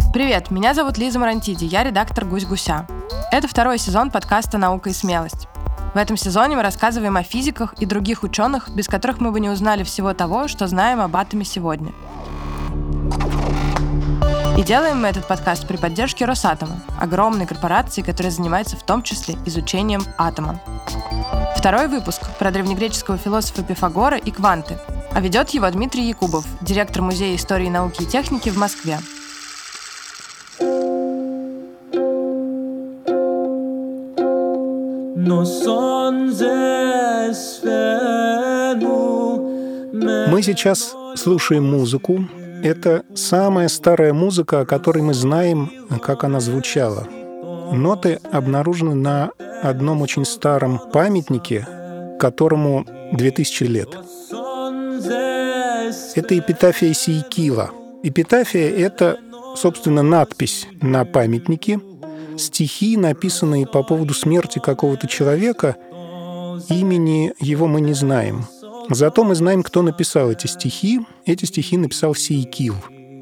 Привет, меня зовут Лиза Марантиди, я редактор «Гусь-гуся». Это второй сезон подкаста «Наука и смелость». В этом сезоне мы рассказываем о физиках и других ученых, без которых мы бы не узнали всего того, что знаем об атоме сегодня. И делаем мы этот подкаст при поддержке Росатома, огромной корпорации, которая занимается в том числе изучением атома. Второй выпуск про древнегреческого философа Пифагора и кванты, а ведет его Дмитрий Якубов, директор Музея истории, науки и техники в Москве. Мы сейчас слушаем музыку. Это самая старая музыка, о которой мы знаем, как она звучала. Ноты обнаружены на одном очень старом памятнике, которому 2000 лет. Это эпитафия Сейкила. Эпитафия — это, собственно, надпись на памятнике, стихи, написанные по поводу смерти какого-то человека. Имени его мы не знаем. Зато мы знаем, кто написал эти стихи. Эти стихи написал Сейкил.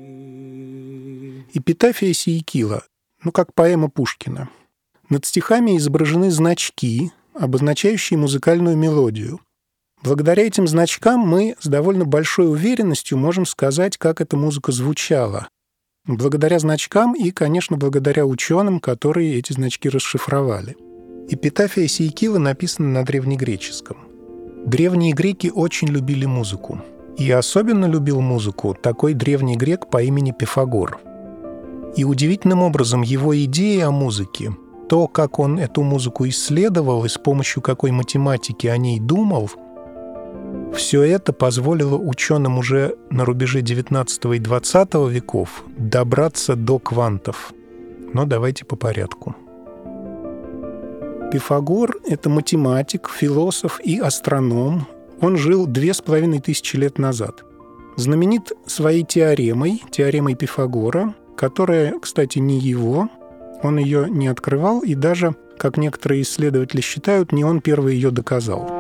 Эпитафия Сейкила, как поэма Пушкина. Над стихами изображены значки, обозначающие музыкальную мелодию. Благодаря этим значкам мы с довольно большой уверенностью можем сказать, как эта музыка звучала. Благодаря значкам и, конечно, благодаря ученым, которые эти значки расшифровали. Эпитафия Сейкила написана на древнегреческом. Древние греки очень любили музыку. И особенно любил музыку такой древний грек по имени Пифагор. И удивительным образом его идеи о музыке, то, как он эту музыку исследовал и с помощью какой математики о ней думал, все это позволило ученым уже на рубеже XIX и XX веков добраться до квантов. Но давайте по порядку. Пифагор — это математик, философ и астроном. Он жил 2500 лет назад. Знаменит своей теоремой Пифагора, которая, кстати, не его. Он ее не открывал, и даже, как некоторые исследователи считают, не он первый ее доказал.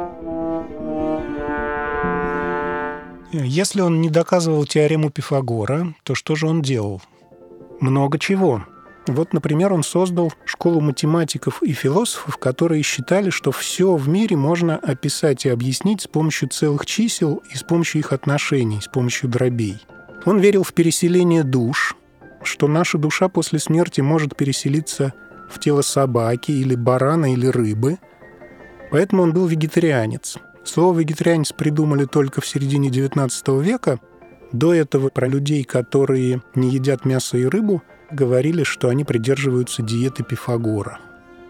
Если он не доказывал теорему Пифагора, то что же он делал? Много чего. Вот, например, он создал школу математиков и философов, которые считали, что все в мире можно описать и объяснить с помощью целых чисел и с помощью их отношений, с помощью дробей. Он верил в переселение душ, что наша душа после смерти может переселиться в тело собаки или барана или рыбы. Поэтому он был вегетарианец. Слово «вегетарианец» придумали только в середине XIX века. До этого про людей, которые не едят мясо и рыбу, говорили, что они придерживаются диеты Пифагора.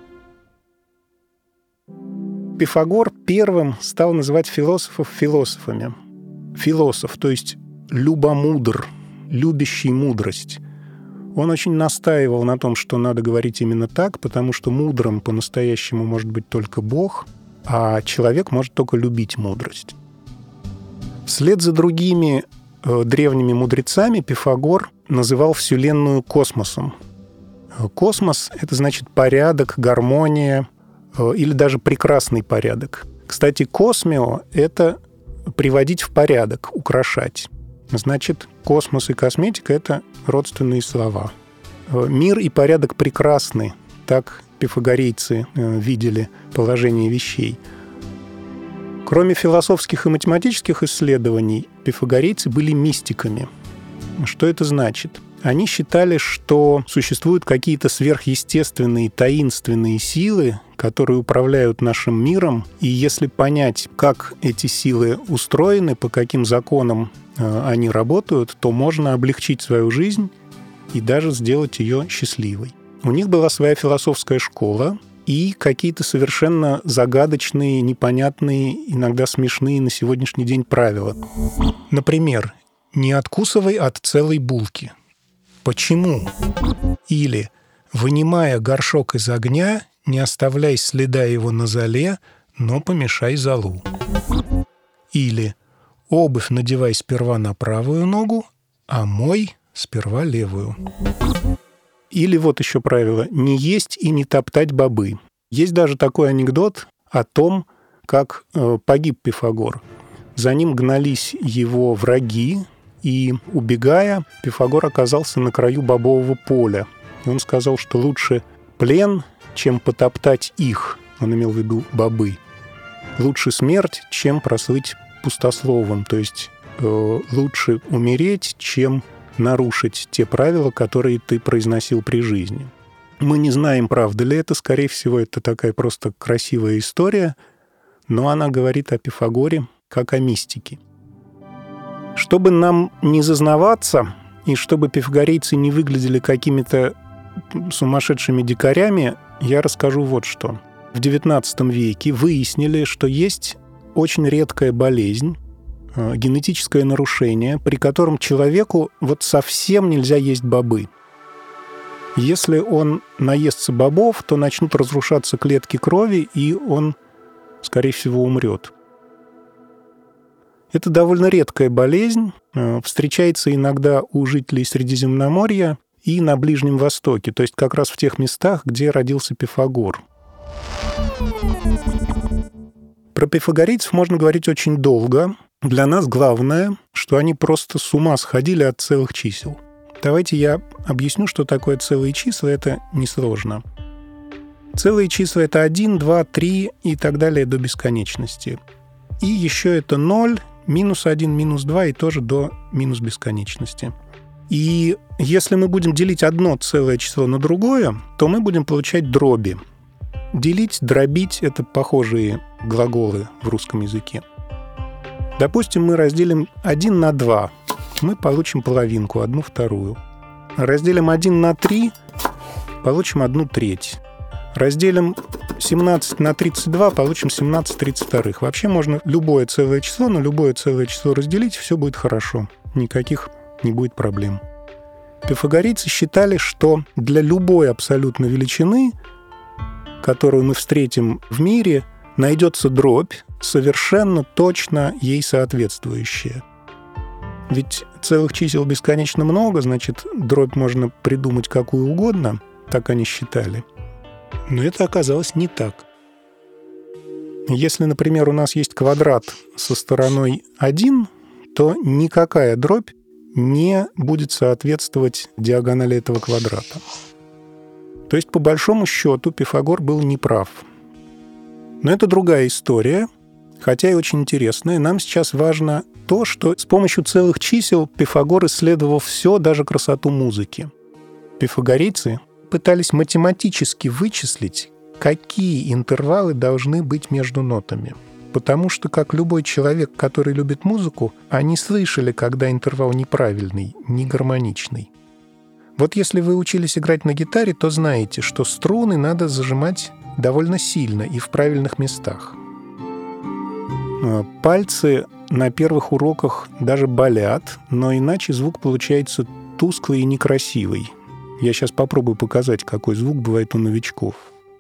Пифагор первым стал называть философов философами. Философ, то есть любомудр, любящий мудрость. Он очень настаивал на том, что надо говорить именно так, потому что мудрым по-настоящему может быть только Бог, а человек может только любить мудрость. Вслед за другими древними мудрецами Пифагор называл Вселенную космосом. Космос — это значит порядок, гармония или даже прекрасный порядок. Кстати, космио — это приводить в порядок, украшать. Значит, космос и косметика — это родственные слова. Мир и порядок прекрасны, так пифагорейцы видели положение вещей. Кроме философских и математических исследований, пифагорейцы были мистиками. Что это значит? Они считали, что существуют какие-то сверхъестественные, таинственные силы, которые управляют нашим миром, и если понять, как эти силы устроены, по каким законам они работают, то можно облегчить свою жизнь и даже сделать ее счастливой. У них была своя философская школа и какие-то совершенно загадочные, непонятные, иногда смешные на сегодняшний день правила. Например, «Не откусывай от целой булки». Почему? Или «Вынимая горшок из огня, не оставляй следа его на золе, но помешай золу». Или «Обувь надевай сперва на правую ногу, а мой сперва левую». Или вот еще правило «не есть и не топтать бобы». Есть даже такой анекдот о том, как погиб Пифагор. За ним гнались его враги, и, убегая, Пифагор оказался на краю бобового поля. И он сказал, что лучше плен, чем потоптать их. Он имел в виду бобы. Лучше смерть, чем прослыть пустословом. То есть лучше умереть, чем нарушить те правила, которые ты произносил при жизни. Мы не знаем, правда ли это. Скорее всего, это такая просто красивая история, но она говорит о Пифагоре как о мистике. Чтобы нам не зазнаваться, и чтобы пифагорейцы не выглядели какими-то сумасшедшими дикарями, я расскажу вот что. В XIX веке выяснили, что есть очень редкая болезнь, генетическое нарушение, при котором человеку вот совсем нельзя есть бобы. Если он наестся бобов, то начнут разрушаться клетки крови, и он, скорее всего, умрет. Это довольно редкая болезнь, встречается иногда у жителей Средиземноморья и на Ближнем Востоке, то есть как раз в тех местах, где родился Пифагор. Про пифагорейцев можно говорить очень долго. Для нас главное, что они просто с ума сходили от целых чисел. Давайте я объясню, что такое целые числа, это несложно. Целые числа — это 1, 2, 3 и так далее до бесконечности. И еще это 0, минус 1, минус 2 и тоже до минус бесконечности. И если мы будем делить одно целое число на другое, то мы будем получать дроби. Делить, дробить — это похожие глаголы в русском языке. Допустим, мы разделим 1 на 2. Мы получим половинку, 1/2. Разделим 1 на 3, получим 1/3. Разделим 17 на 32, получим 17/32. Вообще можно любое целое число на любое целое число разделить, все будет хорошо. Никаких не будет проблем. Пифагорейцы считали, что для любой абсолютно величины, которую мы встретим в мире, найдется дробь, совершенно точно ей соответствующая. Ведь целых чисел бесконечно много, значит, дробь можно придумать какую угодно, так они считали. Но это оказалось не так. Если, например, у нас есть квадрат со стороной 1, то никакая дробь не будет соответствовать диагонали этого квадрата. То есть, по большому счету, Пифагор был неправ. Но это другая история, хотя и очень интересная. Нам сейчас важно то, что с помощью целых чисел Пифагор исследовал все, даже красоту музыки. Пифагорейцы пытались математически вычислить, какие интервалы должны быть между нотами. Потому что, как любой человек, который любит музыку, они слышали, когда интервал неправильный, не гармоничный. Вот если вы учились играть на гитаре, то знаете, что струны надо зажимать довольно сильно и в правильных местах. Пальцы на первых уроках даже болят, но иначе звук получается тусклый и некрасивый. Я сейчас попробую показать, какой звук бывает у новичков.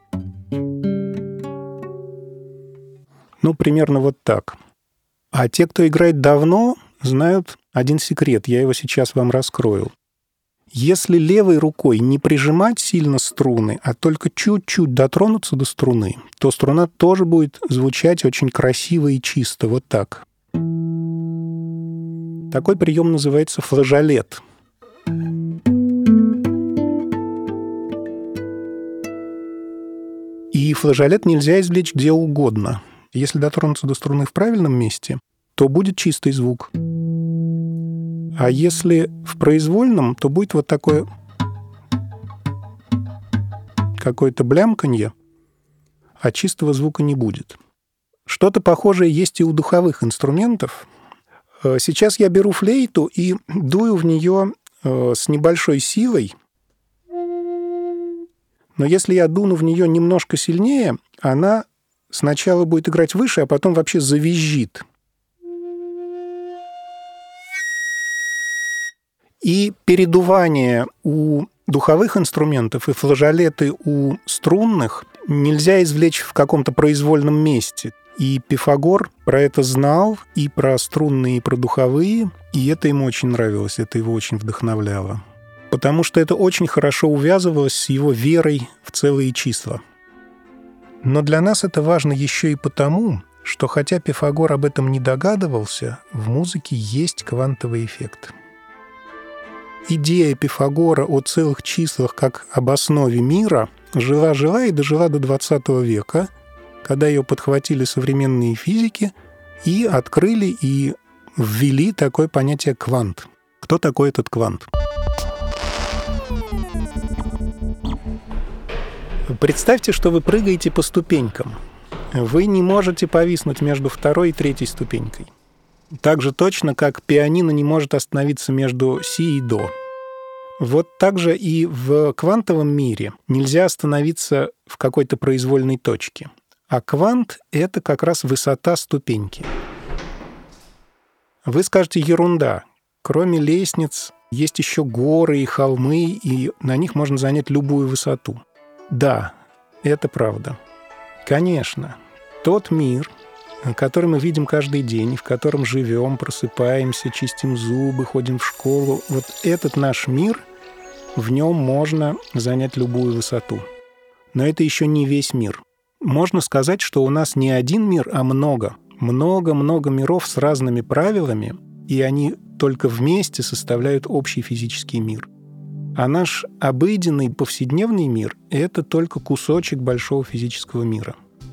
Ну, примерно вот так. А те, кто играет давно, знают один секрет. Я его сейчас вам раскрою. Если левой рукой не прижимать сильно струны, а только чуть-чуть дотронуться до струны, то струна тоже будет звучать очень красиво и чисто, вот так. Такой прием называется флажолет. И флажолет нельзя извлечь где угодно. Если дотронуться до струны в правильном месте, то будет чистый звук. А если в произвольном, то будет вот такое какое-то блямканье, а чистого звука не будет. Что-то похожее есть и у духовых инструментов. Сейчас я беру флейту и дую в нее с небольшой силой. Но если я дуну в нее немножко сильнее, она сначала будет играть выше, а потом вообще завизжит. И передувание у духовых инструментов и флажолеты у струнных нельзя извлечь в каком-то произвольном месте. И Пифагор про это знал, и про струнные, и про духовые, и это ему очень нравилось, это его очень вдохновляло. Потому что это очень хорошо увязывалось с его верой в целые числа. Но для нас это важно еще и потому, что хотя Пифагор об этом не догадывался, в музыке есть квантовый эффект. идея Пифагора о целых числах как об основе мира жила-жила и дожила до 20 века, когда ее подхватили современные физики и открыли и ввели такое понятие «квант». Кто такой этот квант? Представьте, что вы прыгаете по ступенькам. Вы не можете повиснуть между второй и третьей ступенькой. Так же точно, как пианино не может остановиться между си и до. Вот так же и в квантовом мире нельзя остановиться в какой-то произвольной точке. А квант — это как раз высота ступеньки. Вы скажете: ерунда. Кроме лестниц есть еще горы и холмы, и на них можно занять любую высоту. Да, это правда. Конечно, тот мир, который мы видим каждый день, в котором живем, просыпаемся, чистим зубы, ходим в школу, вот этот наш мир, в нем можно занять любую высоту. Но это еще не весь мир. Можно сказать, что у нас не один мир, а много. Много-много миров с разными правилами, и они только вместе составляют общий физический мир. А наш обыденный повседневный мир — это только кусочек большого физического мира.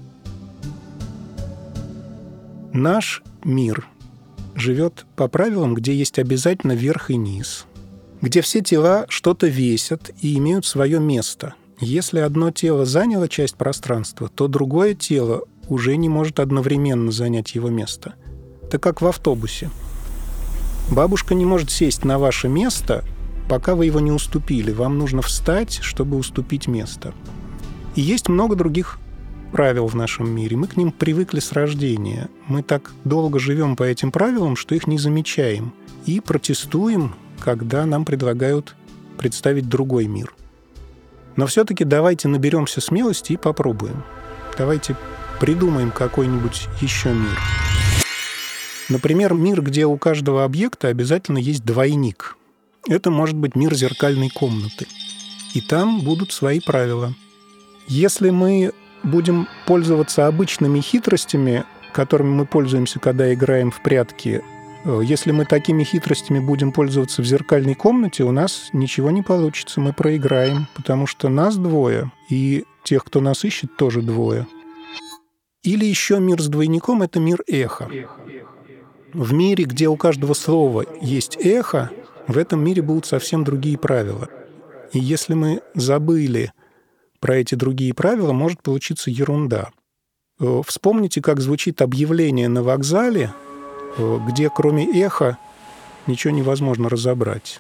Наш мир живет по правилам, где есть обязательно верх и низ, где все тела что-то весят и имеют свое место. Если одно тело заняло часть пространства, то другое тело уже не может одновременно занять его место. Это как в автобусе. Бабушка не может сесть на ваше место, пока вы его не уступили. Вам нужно встать, чтобы уступить место. И есть много других правил в нашем мире. Мы к ним привыкли с рождения. Мы так долго живем по этим правилам, что их не замечаем. И протестуем, когда нам предлагают представить другой мир. Но все-таки давайте наберемся смелости и попробуем. Давайте придумаем какой-нибудь еще мир. Например, мир, где у каждого объекта обязательно есть двойник. Это может быть мир зеркальной комнаты. И там будут свои правила. Если мы будем пользоваться обычными хитростями, которыми мы пользуемся, когда играем в прятки, если мы такими хитростями будем пользоваться в зеркальной комнате, у нас ничего не получится, мы проиграем, потому что нас двое, и тех, кто нас ищет, тоже двое. Или еще мир с двойником — это мир эха. В мире, где у каждого слова есть эхо, в этом мире будут совсем другие правила. И если мы забыли про эти другие правила, может получиться ерунда. Вспомните, как звучит объявление на вокзале, где кроме эха ничего невозможно разобрать.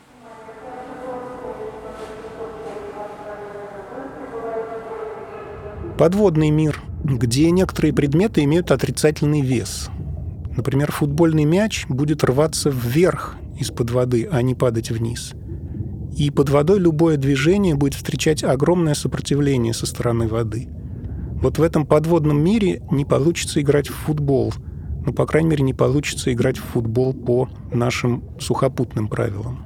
Подводный мир, где некоторые предметы имеют отрицательный вес. Например, футбольный мяч будет рваться вверх из-под воды, а не падать вниз. И под водой любое движение будет встречать огромное сопротивление со стороны воды. Вот в этом подводном мире не получится играть в футбол. Ну, по крайней мере, не получится играть в футбол по нашим сухопутным правилам.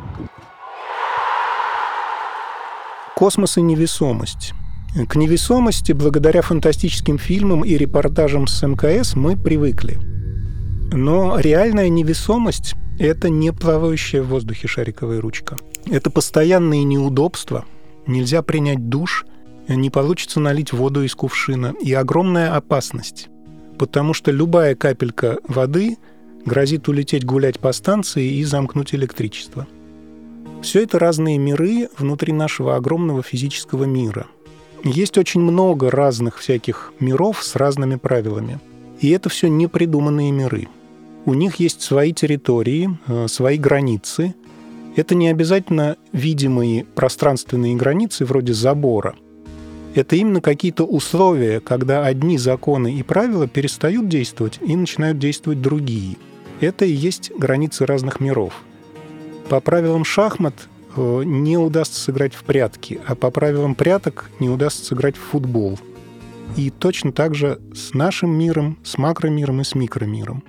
Космос и невесомость. К невесомости, благодаря фантастическим фильмам и репортажам с МКС, мы привыкли. Но реальная невесомость — это не плавающая в воздухе шариковая ручка. Это постоянные неудобства. Нельзя принять душ, не получится налить воду из кувшина. И огромная опасность. Потому что любая капелька воды грозит улететь гулять по станции и замкнуть электричество. Все это разные миры внутри нашего огромного физического мира. Есть очень много разных всяких миров с разными правилами. И это все непридуманные миры. У них есть свои территории, свои границы. Это не обязательно видимые пространственные границы вроде забора. Это именно какие-то условия, когда одни законы и правила перестают действовать и начинают действовать другие. Это и есть границы разных миров. По правилам шахмат не удастся сыграть в прятки, а по правилам пряток не удастся сыграть в футбол. И точно так же с нашим миром, с макромиром и с микромиром.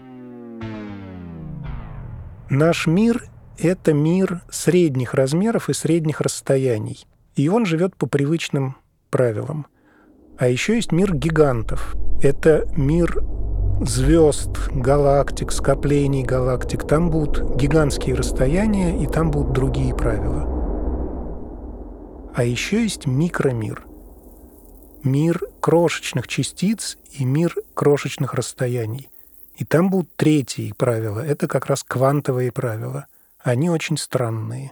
Наш мир — это мир средних размеров и средних расстояний. И он живет по привычным правилам. А еще есть мир гигантов. Это мир звезд, галактик, скоплений галактик. Там будут гигантские расстояния, и там будут другие правила. А еще есть микромир. Мир крошечных частиц и мир крошечных расстояний. И там будут третьи правила. Это как раз квантовые правила. Они очень странные.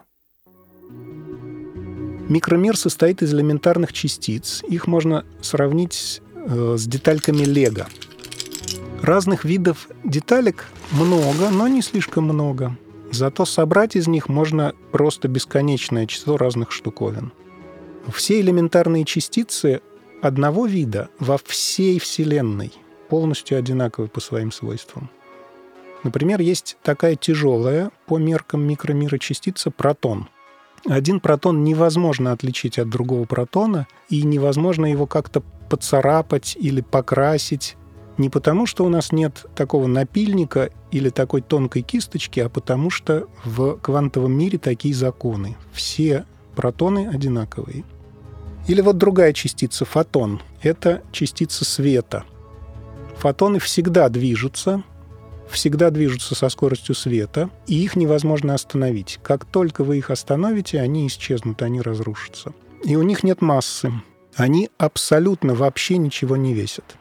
Микромир состоит из элементарных частиц. Их можно сравнить с детальками Лего. Разных видов деталек много, но не слишком много. Зато собрать из них можно просто бесконечное число разных штуковин. Все элементарные частицы одного вида во всей Вселенной полностью одинаковы по своим свойствам. Например, есть такая тяжелая по меркам микромира частица протон. Один протон невозможно отличить от другого протона, и невозможно его как-то поцарапать или покрасить. Не потому, что у нас нет такого напильника или такой тонкой кисточки, а потому что в квантовом мире такие законы. Все протоны одинаковые. Или вот другая частица, фотон. Это частица света. Фотоны всегда движутся со скоростью света, и их невозможно остановить. Как только вы их остановите, они исчезнут, они разрушатся. И у них нет массы. Они абсолютно вообще ничего не весят.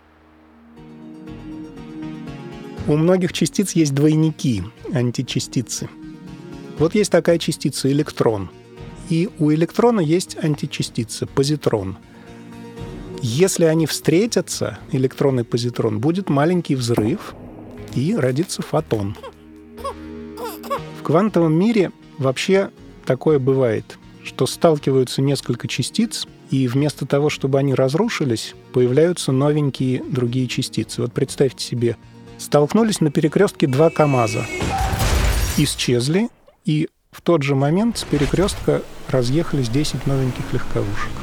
У многих частиц есть двойники, античастицы. Вот есть такая частица электрон. И у электрона есть античастица позитрон. Если они встретятся, электрон и позитрон, будет маленький взрыв, и родится фотон. В квантовом мире вообще такое бывает, что сталкиваются несколько частиц, и вместо того, чтобы они разрушились, появляются новенькие другие частицы. Вот представьте себе, столкнулись на перекрестке два КАМАЗа, исчезли, и в тот же момент с перекрестка разъехались 10 новеньких легковушек.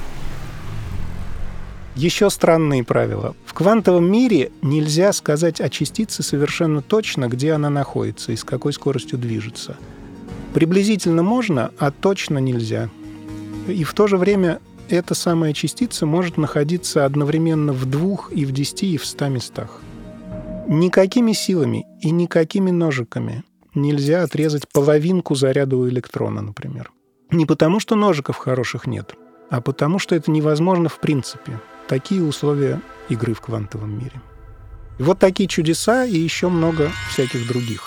Еще странные правила. В квантовом мире нельзя сказать о частице совершенно точно, где она находится и с какой скоростью движется. Приблизительно можно, а точно нельзя. И в то же время эта самая частица может находиться одновременно в 2, и в 10, и в 100 местах. Никакими силами и никакими ножиками нельзя отрезать половинку заряда у электрона, например. Не потому, что ножиков хороших нет, а потому, что это невозможно в принципе. Такие условия игры в квантовом мире. Вот такие чудеса и еще много всяких других.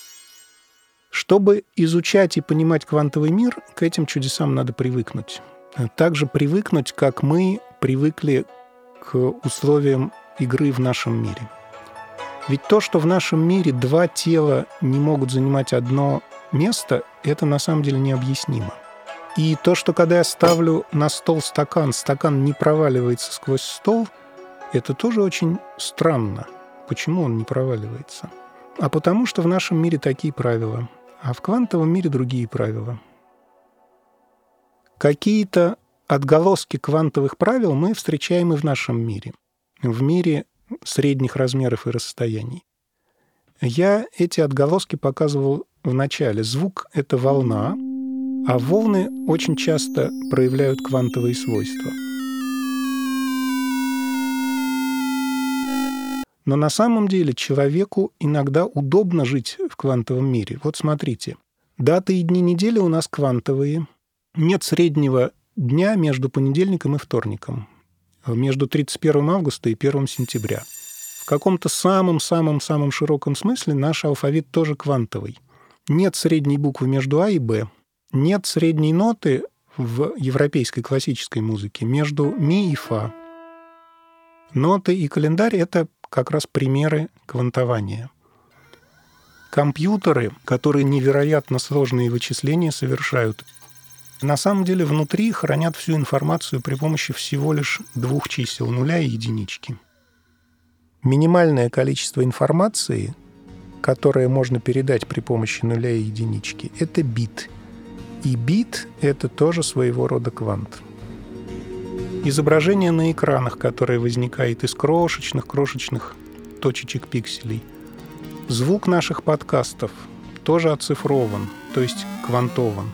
Чтобы изучать и понимать квантовый мир, к этим чудесам надо привыкнуть. Также привыкнуть, как мы привыкли к условиям игры в нашем мире. Ведь то, что в нашем мире два тела не могут занимать одно место, это на самом деле необъяснимо. И то, что когда я ставлю на стол стакан не проваливается сквозь стол, это тоже очень странно. Почему он не проваливается? А потому что в нашем мире такие правила, а в квантовом мире другие правила. Какие-то отголоски квантовых правил мы встречаем и в нашем мире, в мире средних размеров и расстояний. Я эти отголоски показывал в начале. Звук — это волна, а волны очень часто проявляют квантовые свойства. Но на самом деле человеку иногда удобно жить в квантовом мире. Вот смотрите, даты и дни недели у нас квантовые. Нет среднего дня между понедельником и вторником, между 31 августа и 1 сентября. В каком-то самом-самом-самом широком смысле наш алфавит тоже квантовый. Нет средней буквы между А и Б. Нет средней ноты в европейской классической музыке между ми и фа. Ноты и календарь — это как раз примеры квантования. Компьютеры, которые невероятно сложные вычисления совершают, на самом деле внутри хранят всю информацию при помощи всего лишь 2 чисел — нуля и единички. Минимальное количество информации, которое можно передать при помощи нуля и единички, это бит. И бит — это тоже своего рода квант. Изображение на экранах, которое возникает из крошечных точечек пикселей. Звук наших подкастов тоже оцифрован, то есть квантован.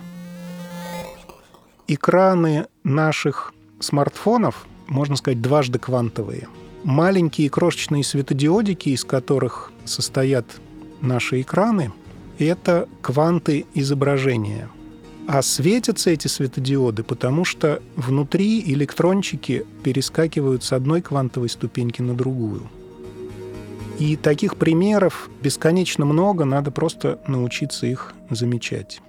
Экраны наших смартфонов, можно сказать, дважды квантовые. Маленькие крошечные светодиодики, из которых состоят наши экраны, это кванты изображения. А светятся эти светодиоды, потому что внутри электрончики перескакивают с одной квантовой ступеньки на другую. И таких примеров бесконечно много, надо просто научиться их замечать.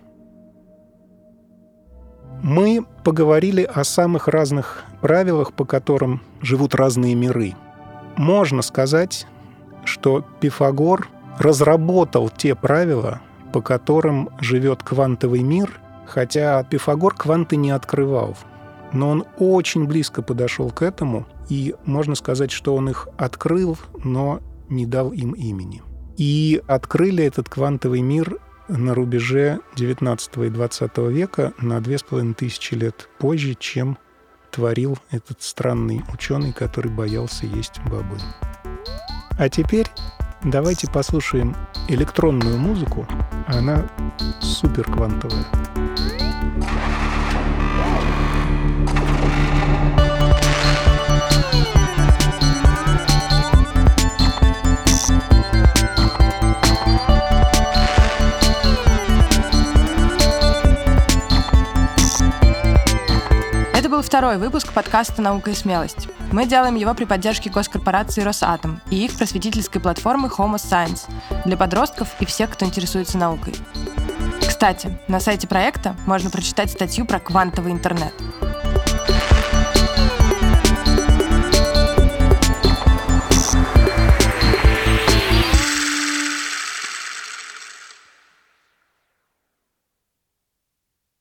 Мы поговорили о самых разных правилах, по которым живут разные миры. Можно сказать, что Пифагор разработал те правила, по которым живет квантовый мир, хотя Пифагор кванты не открывал. Но он очень близко подошел к этому, и можно сказать, что он их открыл, но не дал им имени. И открыли этот квантовый мир на рубеже XIX и XX века на 2500 лет позже, чем творил этот странный ученый, который боялся есть бобы. А теперь давайте послушаем электронную музыку. Она суперквантовая. Это был второй выпуск подкаста «Наука и смелость». Мы делаем его при поддержке госкорпорации «Росатом» и их просветительской платформы Homo Science для подростков и всех, кто интересуется наукой. Кстати, на сайте проекта можно прочитать статью про квантовый интернет.